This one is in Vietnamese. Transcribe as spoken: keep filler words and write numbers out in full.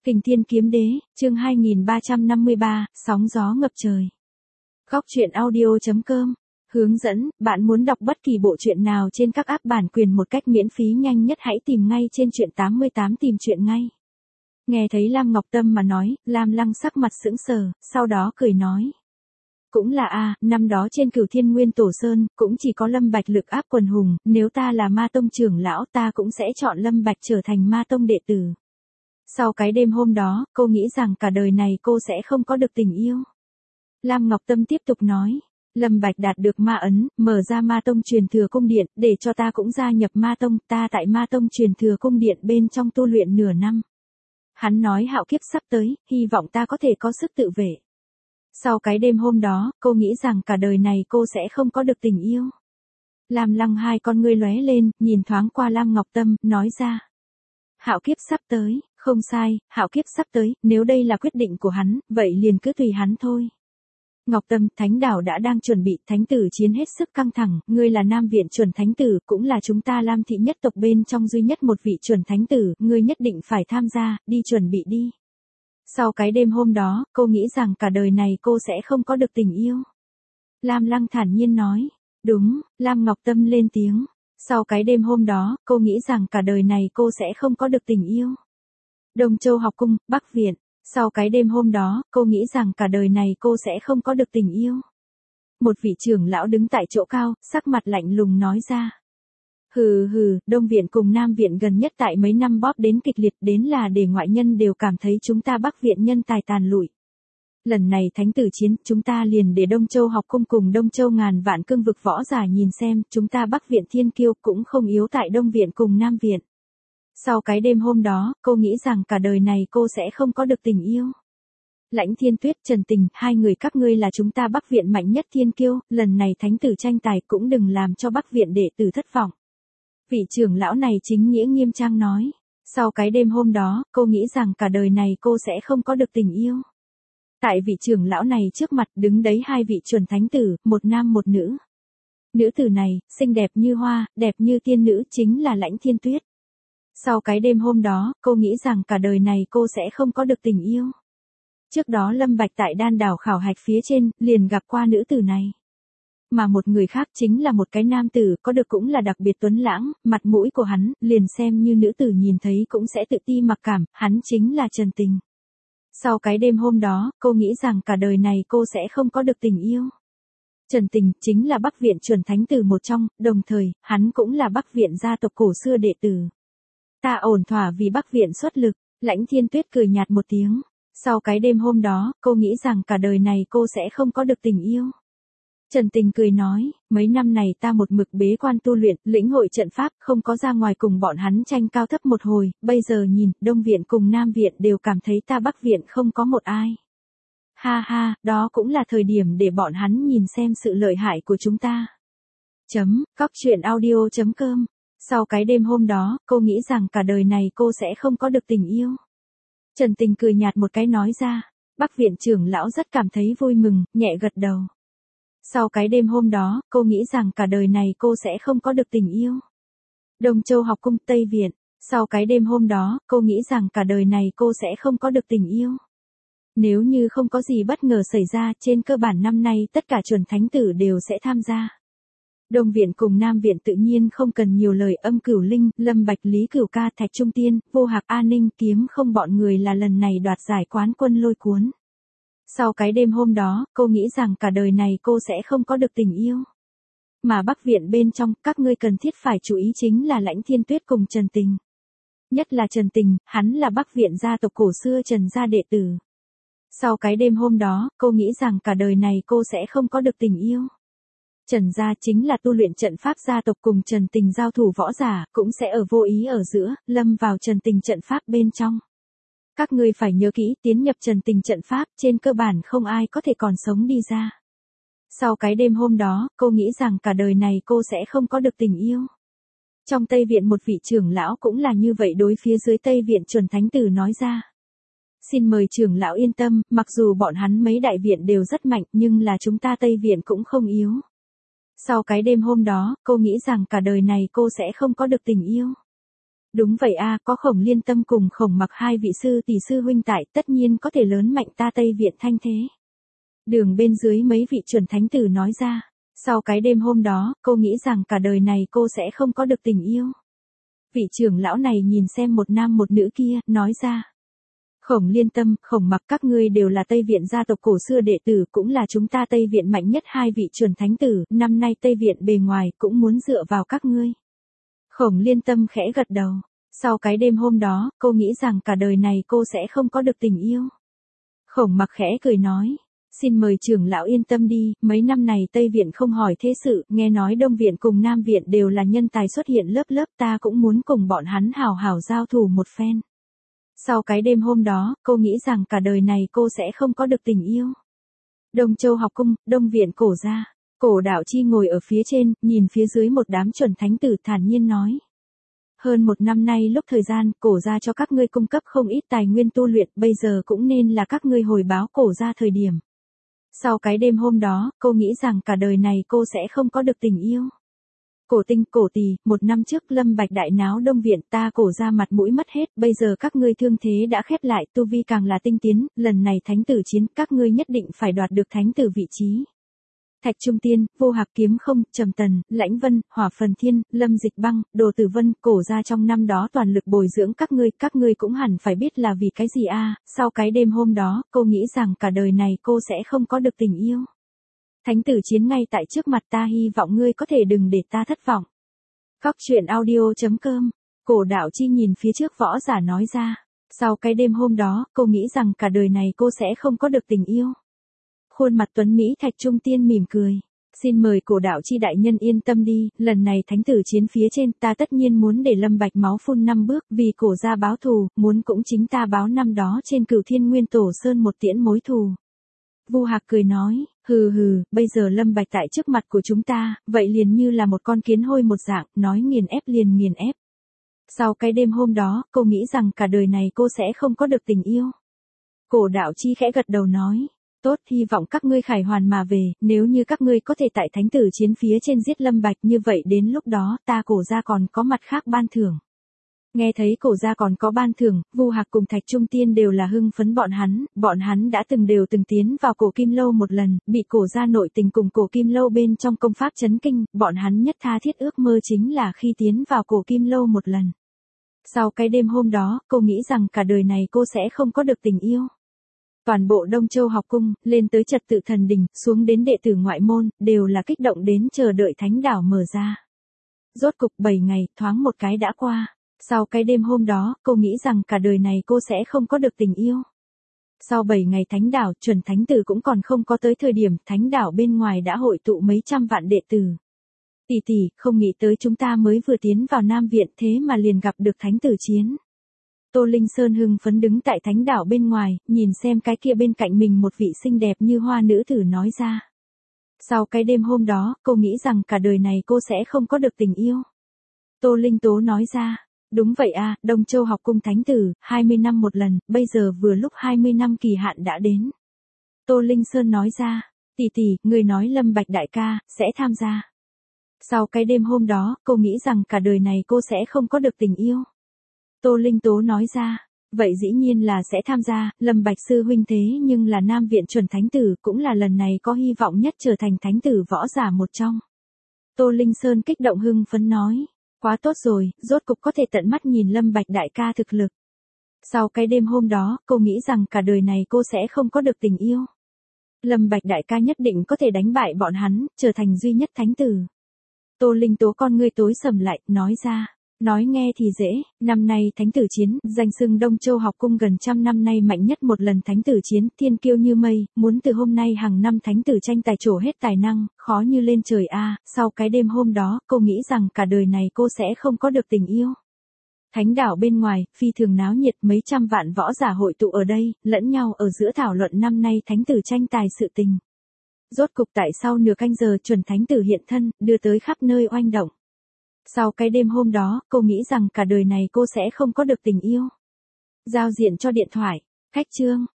Kình Thiên Kiếm Đế, chương hai nghìn ba trăm năm mươi ba, sóng gió ngập trời. Góc truyện audio chấm com. Hướng dẫn, bạn muốn đọc bất kỳ bộ truyện nào trên các app bản quyền một cách miễn phí nhanh nhất hãy tìm ngay trên truyện tám mươi tám tìm truyện ngay. Nghe thấy Lam Ngọc Tâm mà nói, Lam Lăng sắc mặt sững sờ, sau đó cười nói. Cũng là a, năm đó trên Cửu Thiên Nguyên Tổ Sơn, cũng chỉ có Lâm Bạch lực áp quần hùng, nếu ta là Ma Tông trưởng lão ta cũng sẽ chọn Lâm Bạch trở thành Ma Tông đệ tử. Sau cái đêm hôm đó, cô nghĩ rằng cả đời này cô sẽ không có được tình yêu. Lam Ngọc Tâm tiếp tục nói, Lâm Bạch đạt được ma ấn, mở ra Ma Tông truyền thừa cung điện, để cho ta cũng gia nhập Ma Tông, ta tại Ma Tông truyền thừa cung điện bên trong tu luyện nửa năm. Hắn nói hạo kiếp sắp tới, hy vọng ta có thể có sức tự vệ. Sau cái đêm hôm đó, cô nghĩ rằng cả đời này cô sẽ không có được tình yêu. Lam Lăng hai con ngươi lóe lên, nhìn thoáng qua Lam Ngọc Tâm, nói ra. Hạo kiếp sắp tới, không sai, hạo kiếp sắp tới, nếu đây là quyết định của hắn, vậy liền cứ tùy hắn thôi. Ngọc Tâm, Thánh Đảo đã đang chuẩn bị, Thánh Tử chiến hết sức căng thẳng, ngươi là Nam Viện chuẩn Thánh Tử, cũng là chúng ta Lam thị nhất tộc bên trong duy nhất một vị chuẩn Thánh Tử, ngươi nhất định phải tham gia, đi chuẩn bị đi. Sau cái đêm hôm đó, cô nghĩ rằng cả đời này cô sẽ không có được tình yêu. Lam Lăng thản nhiên nói, đúng, Lam Ngọc Tâm lên tiếng. Sau cái đêm hôm đó, cô nghĩ rằng cả đời này cô sẽ không có được tình yêu. Đông Châu học cung, Bắc Viện. Sau cái đêm hôm đó, cô nghĩ rằng cả đời này cô sẽ không có được tình yêu. Một vị trưởng lão đứng tại chỗ cao, sắc mặt lạnh lùng nói ra. Hừ hừ, Đông Viện cùng Nam Viện gần nhất tại mấy năm bóp đến kịch liệt đến là để ngoại nhân đều cảm thấy chúng ta Bắc Viện nhân tài tàn lụi. Lần này Thánh Tử chiến, chúng ta liền để Đông Châu học cung cùng Đông Châu ngàn vạn cương vực võ giả nhìn xem, chúng ta Bắc Viện thiên kiêu cũng không yếu tại Đông Viện cùng Nam Viện. Sau cái đêm hôm đó, cô nghĩ rằng cả đời này cô sẽ không có được tình yêu. Lãnh Thiên Tuyết, Trần Tình, hai người các ngươi là chúng ta Bắc Viện mạnh nhất thiên kiêu, lần này Thánh Tử tranh tài cũng đừng làm cho Bắc Viện đệ tử thất vọng. Vị trưởng lão này chính nghĩa nghiêm trang nói. Sau cái đêm hôm đó, cô nghĩ rằng cả đời này cô sẽ không có được tình yêu. Tại vị trưởng lão này trước mặt đứng đấy hai vị chuẩn thánh tử, một nam một nữ. Nữ tử này, xinh đẹp như hoa, đẹp như tiên nữ, chính là Lãnh Thiên Tuyết. Sau cái đêm hôm đó, cô nghĩ rằng cả đời này cô sẽ không có được tình yêu. Trước đó Lâm Bạch tại Đan Đảo khảo hạch phía trên, liền gặp qua nữ tử này. Mà một người khác chính là một cái nam tử, có được cũng là đặc biệt tuấn lãng, mặt mũi của hắn, liền xem như nữ tử nhìn thấy cũng sẽ tự ti mặc cảm, hắn chính là Trần Tình. Sau cái đêm hôm đó, cô nghĩ rằng cả đời này cô sẽ không có được tình yêu. Trần Tình chính là Bắc Viện chuẩn thánh tử một trong, đồng thời, hắn cũng là Bắc Viện gia tộc cổ xưa đệ tử. Ta ổn thỏa vì Bắc Viện xuất lực, Lãnh Thiên Tuyết cười nhạt một tiếng. Sau cái đêm hôm đó, cô nghĩ rằng cả đời này cô sẽ không có được tình yêu. Trần Tình cười nói, mấy năm này ta một mực bế quan tu luyện, lĩnh hội trận pháp, không có ra ngoài cùng bọn hắn tranh cao thấp một hồi, bây giờ nhìn, Đông Viện cùng Nam Viện đều cảm thấy ta Bắc Viện không có một ai. Ha ha, đó cũng là thời điểm để bọn hắn nhìn xem sự lợi hại của chúng ta. Chấm, góc truyện audio chấm com. Sau cái đêm hôm đó, cô nghĩ rằng cả đời này cô sẽ không có được tình yêu. Trần Tình cười nhạt một cái nói ra, Bắc Viện trưởng lão rất cảm thấy vui mừng, nhẹ gật đầu. Sau cái đêm hôm đó, cô nghĩ rằng cả đời này cô sẽ không có được tình yêu. Đông Châu học cung, Tây Viện. Sau cái đêm hôm đó, cô nghĩ rằng cả đời này cô sẽ không có được tình yêu. Nếu như không có gì bất ngờ xảy ra, trên cơ bản năm nay tất cả chuẩn thánh tử đều sẽ tham gia. Đông Viện cùng Nam Viện tự nhiên không cần nhiều lời, Âm Cửu Linh, Lâm Bạch, Lý Cửu Ca, Thạch Trung Tiên, Vô Hạc, A Ninh, Kiếm Không bọn người là lần này đoạt giải quán quân lôi cuốn. Sau cái đêm hôm đó, cô nghĩ rằng cả đời này cô sẽ không có được tình yêu. Mà Bắc Viện bên trong, các ngươi cần thiết phải chú ý chính là Lãnh Thiên Tuyết cùng Trần Tình. Nhất là Trần Tình, hắn là Bắc Viện gia tộc cổ xưa Trần gia đệ tử. Sau cái đêm hôm đó, cô nghĩ rằng cả đời này cô sẽ không có được tình yêu. Trần gia chính là tu luyện trận pháp gia tộc cùng Trần Tình giao thủ võ giả, cũng sẽ ở vô ý ở giữa, lâm vào Trần Tình trận pháp bên trong. Các ngươi phải nhớ kỹ, tiến nhập Trần Tình trận pháp, trên cơ bản không ai có thể còn sống đi ra. Sau cái đêm hôm đó, cô nghĩ rằng cả đời này cô sẽ không có được tình yêu. Trong Tây Viện một vị trưởng lão cũng là như vậy đối phía dưới Tây Viện chuẩn thánh tử nói ra. Xin mời trưởng lão yên tâm, mặc dù bọn hắn mấy đại viện đều rất mạnh nhưng là chúng ta Tây Viện cũng không yếu. Sau cái đêm hôm đó, cô nghĩ rằng cả đời này cô sẽ không có được tình yêu. Đúng vậy a, có Khổng Liên Tâm cùng Khổng Mặc hai vị sư tỷ sư huynh tại, tất nhiên có thể lớn mạnh ta Tây Viện thanh thế. Đường bên dưới mấy vị chuẩn thánh tử nói ra. Sau cái đêm hôm đó, cô nghĩ rằng cả đời này cô sẽ không có được tình yêu. Vị trưởng lão này nhìn xem một nam một nữ kia, nói ra. Khổng Liên Tâm, Khổng Mặc các ngươi đều là Tây Viện gia tộc cổ xưa đệ tử, cũng là chúng ta Tây Viện mạnh nhất hai vị chuẩn thánh tử, năm nay Tây Viện bề ngoài cũng muốn dựa vào các ngươi. Khổng Liên Tâm khẽ gật đầu. Sau cái đêm hôm đó, cô nghĩ rằng cả đời này cô sẽ không có được tình yêu. Khổng Mặc khẽ cười nói. Xin mời trưởng lão yên tâm đi, mấy năm này Tây Viện không hỏi thế sự, nghe nói Đông Viện cùng Nam Viện đều là nhân tài xuất hiện lớp lớp, ta cũng muốn cùng bọn hắn hào hào giao thủ một phen. Sau cái đêm hôm đó, cô nghĩ rằng cả đời này cô sẽ không có được tình yêu. Đông Châu học cung, Đông Viện cổ gia. Cổ Đạo Chi ngồi ở phía trên, nhìn phía dưới một đám chuẩn thánh tử thản nhiên nói. Hơn một năm nay lúc thời gian, cổ gia cho các ngươi cung cấp không ít tài nguyên tu luyện, bây giờ cũng nên là các ngươi hồi báo cổ gia thời điểm. Sau cái đêm hôm đó, cô nghĩ rằng cả đời này cô sẽ không có được tình yêu. Cổ Tinh, Cổ Tỳ, một năm trước Lâm Bạch đại náo Đông Viện, ta cổ ra mặt mũi mất hết, bây giờ các ngươi thương thế đã khép lại, tu vi càng là tinh tiến, lần này thánh tử chiến, các ngươi nhất định phải đoạt được thánh tử vị trí. Thạch Trung Tiên, Vô Hạc Kiếm Không, Trầm Tần, Lãnh Vân, Hỏa Phần Thiên, Lâm Dịch Băng, Đồ Tử Vân, cổ ra trong năm đó toàn lực bồi dưỡng các ngươi, các ngươi cũng hẳn phải biết là vì cái gì a. Sau cái đêm hôm đó, cô nghĩ rằng cả đời này cô sẽ không có được tình yêu. Thánh tử chiến ngay tại trước mặt ta, hy vọng ngươi có thể đừng để ta thất vọng. Góc truyện audio chấm com. Cổ Đạo Chi nhìn phía trước võ giả nói ra. Sau cái đêm hôm đó, cô nghĩ rằng cả đời này cô sẽ không có được tình yêu. Khuôn mặt tuấn Mỹ Thạch Trung Tiên mỉm cười. Xin mời Cổ Đạo Chi đại nhân yên tâm đi, lần này thánh tử chiến phía trên ta tất nhiên muốn để Lâm Bạch máu phun năm bước, vì cổ gia báo thù, muốn cũng chính ta báo năm đó trên Cửu Thiên Nguyên Tổ Sơn một tiễn mối thù. Vu Hạc cười nói, hừ hừ, bây giờ Lâm Bạch tại trước mặt của chúng ta, vậy liền như là một con kiến hôi một dạng, nói nghiền ép liền nghiền ép. Sau cái đêm hôm đó, cô nghĩ rằng cả đời này cô sẽ không có được tình yêu. Cổ Đạo Chi khẽ gật đầu nói, tốt, hy vọng các ngươi khải hoàn mà về, nếu như các ngươi có thể tại thánh tử chiến phía trên giết Lâm Bạch, như vậy đến lúc đó ta cổ gia còn có mặt khác ban thưởng. Nghe thấy cổ gia còn có ban thưởng, Vu Hạc cùng Thạch Trung Tiên đều là hưng phấn bọn hắn, bọn hắn đã từng đều từng tiến vào cổ kim lâu một lần, bị cổ gia nội tình cùng cổ kim lâu bên trong công pháp chấn kinh, bọn hắn nhất tha thiết ước mơ chính là khi tiến vào cổ kim lâu một lần. Sau cái đêm hôm đó, cô nghĩ rằng cả đời này cô sẽ không có được tình yêu. Toàn bộ Đông Châu học cung, lên tới trật tự thần đình, xuống đến đệ tử ngoại môn, đều là kích động đến chờ đợi thánh đảo mở ra. Rốt cục bảy ngày, thoáng một cái đã qua. Sau cái đêm hôm đó, cô nghĩ rằng cả đời này cô sẽ không có được tình yêu. Sau bảy ngày thánh đảo, chuẩn thánh tử cũng còn không có tới thời điểm, thánh đảo bên ngoài đã hội tụ mấy trăm vạn đệ tử. Tỷ tỷ, không nghĩ tới chúng ta mới vừa tiến vào Nam Viện thế mà liền gặp được thánh tử chiến. Tô Linh Sơn hưng phấn đứng tại thánh đảo bên ngoài, nhìn xem cái kia bên cạnh mình một vị xinh đẹp như hoa nữ tử nói ra. Sau cái đêm hôm đó, cô nghĩ rằng cả đời này cô sẽ không có được tình yêu. Tô Linh Tố nói ra. Đúng vậy a, Đông Châu học cung thánh tử, hai mươi năm một lần, bây giờ vừa lúc hai mươi năm kỳ hạn đã đến. Tô Linh Sơn nói ra, tỷ tỷ, người nói Lâm Bạch đại ca, sẽ tham gia. Sau cái đêm hôm đó, cô nghĩ rằng cả đời này cô sẽ không có được tình yêu. Tô Linh Tố nói ra, vậy dĩ nhiên là sẽ tham gia, Lâm Bạch sư huynh thế nhưng là Nam Viện chuẩn thánh tử, cũng là lần này có hy vọng nhất trở thành thánh tử võ giả một trong. Tô Linh Sơn kích động hưng phấn nói. Quá tốt rồi, rốt cục có thể tận mắt nhìn Lâm Bạch đại ca thực lực. Sau cái đêm hôm đó, cô nghĩ rằng cả đời này cô sẽ không có được tình yêu. Lâm Bạch đại ca nhất định có thể đánh bại bọn hắn, trở thành duy nhất thánh tử. Tô Linh Tố con ngươi tối sầm lại, nói ra. Nói nghe thì dễ, năm nay thánh tử chiến, danh xưng Đông Châu học cung gần trăm năm nay mạnh nhất một lần thánh tử chiến, thiên kiêu như mây, muốn từ hôm nay hàng năm thánh tử tranh tài trổ hết tài năng, khó như lên trời a. Sau cái đêm hôm đó, cô nghĩ rằng cả đời này cô sẽ không có được tình yêu. Thánh đảo bên ngoài, phi thường náo nhiệt, mấy trăm vạn võ giả hội tụ ở đây, lẫn nhau ở giữa thảo luận năm nay thánh tử tranh tài sự tình. Rốt cục tại sau nửa canh giờ chuẩn thánh tử hiện thân, đưa tới khắp nơi oanh động. Sau cái đêm hôm đó, cô nghĩ rằng cả đời này cô sẽ không có được tình yêu. Giao diện cho điện thoại, cách chương.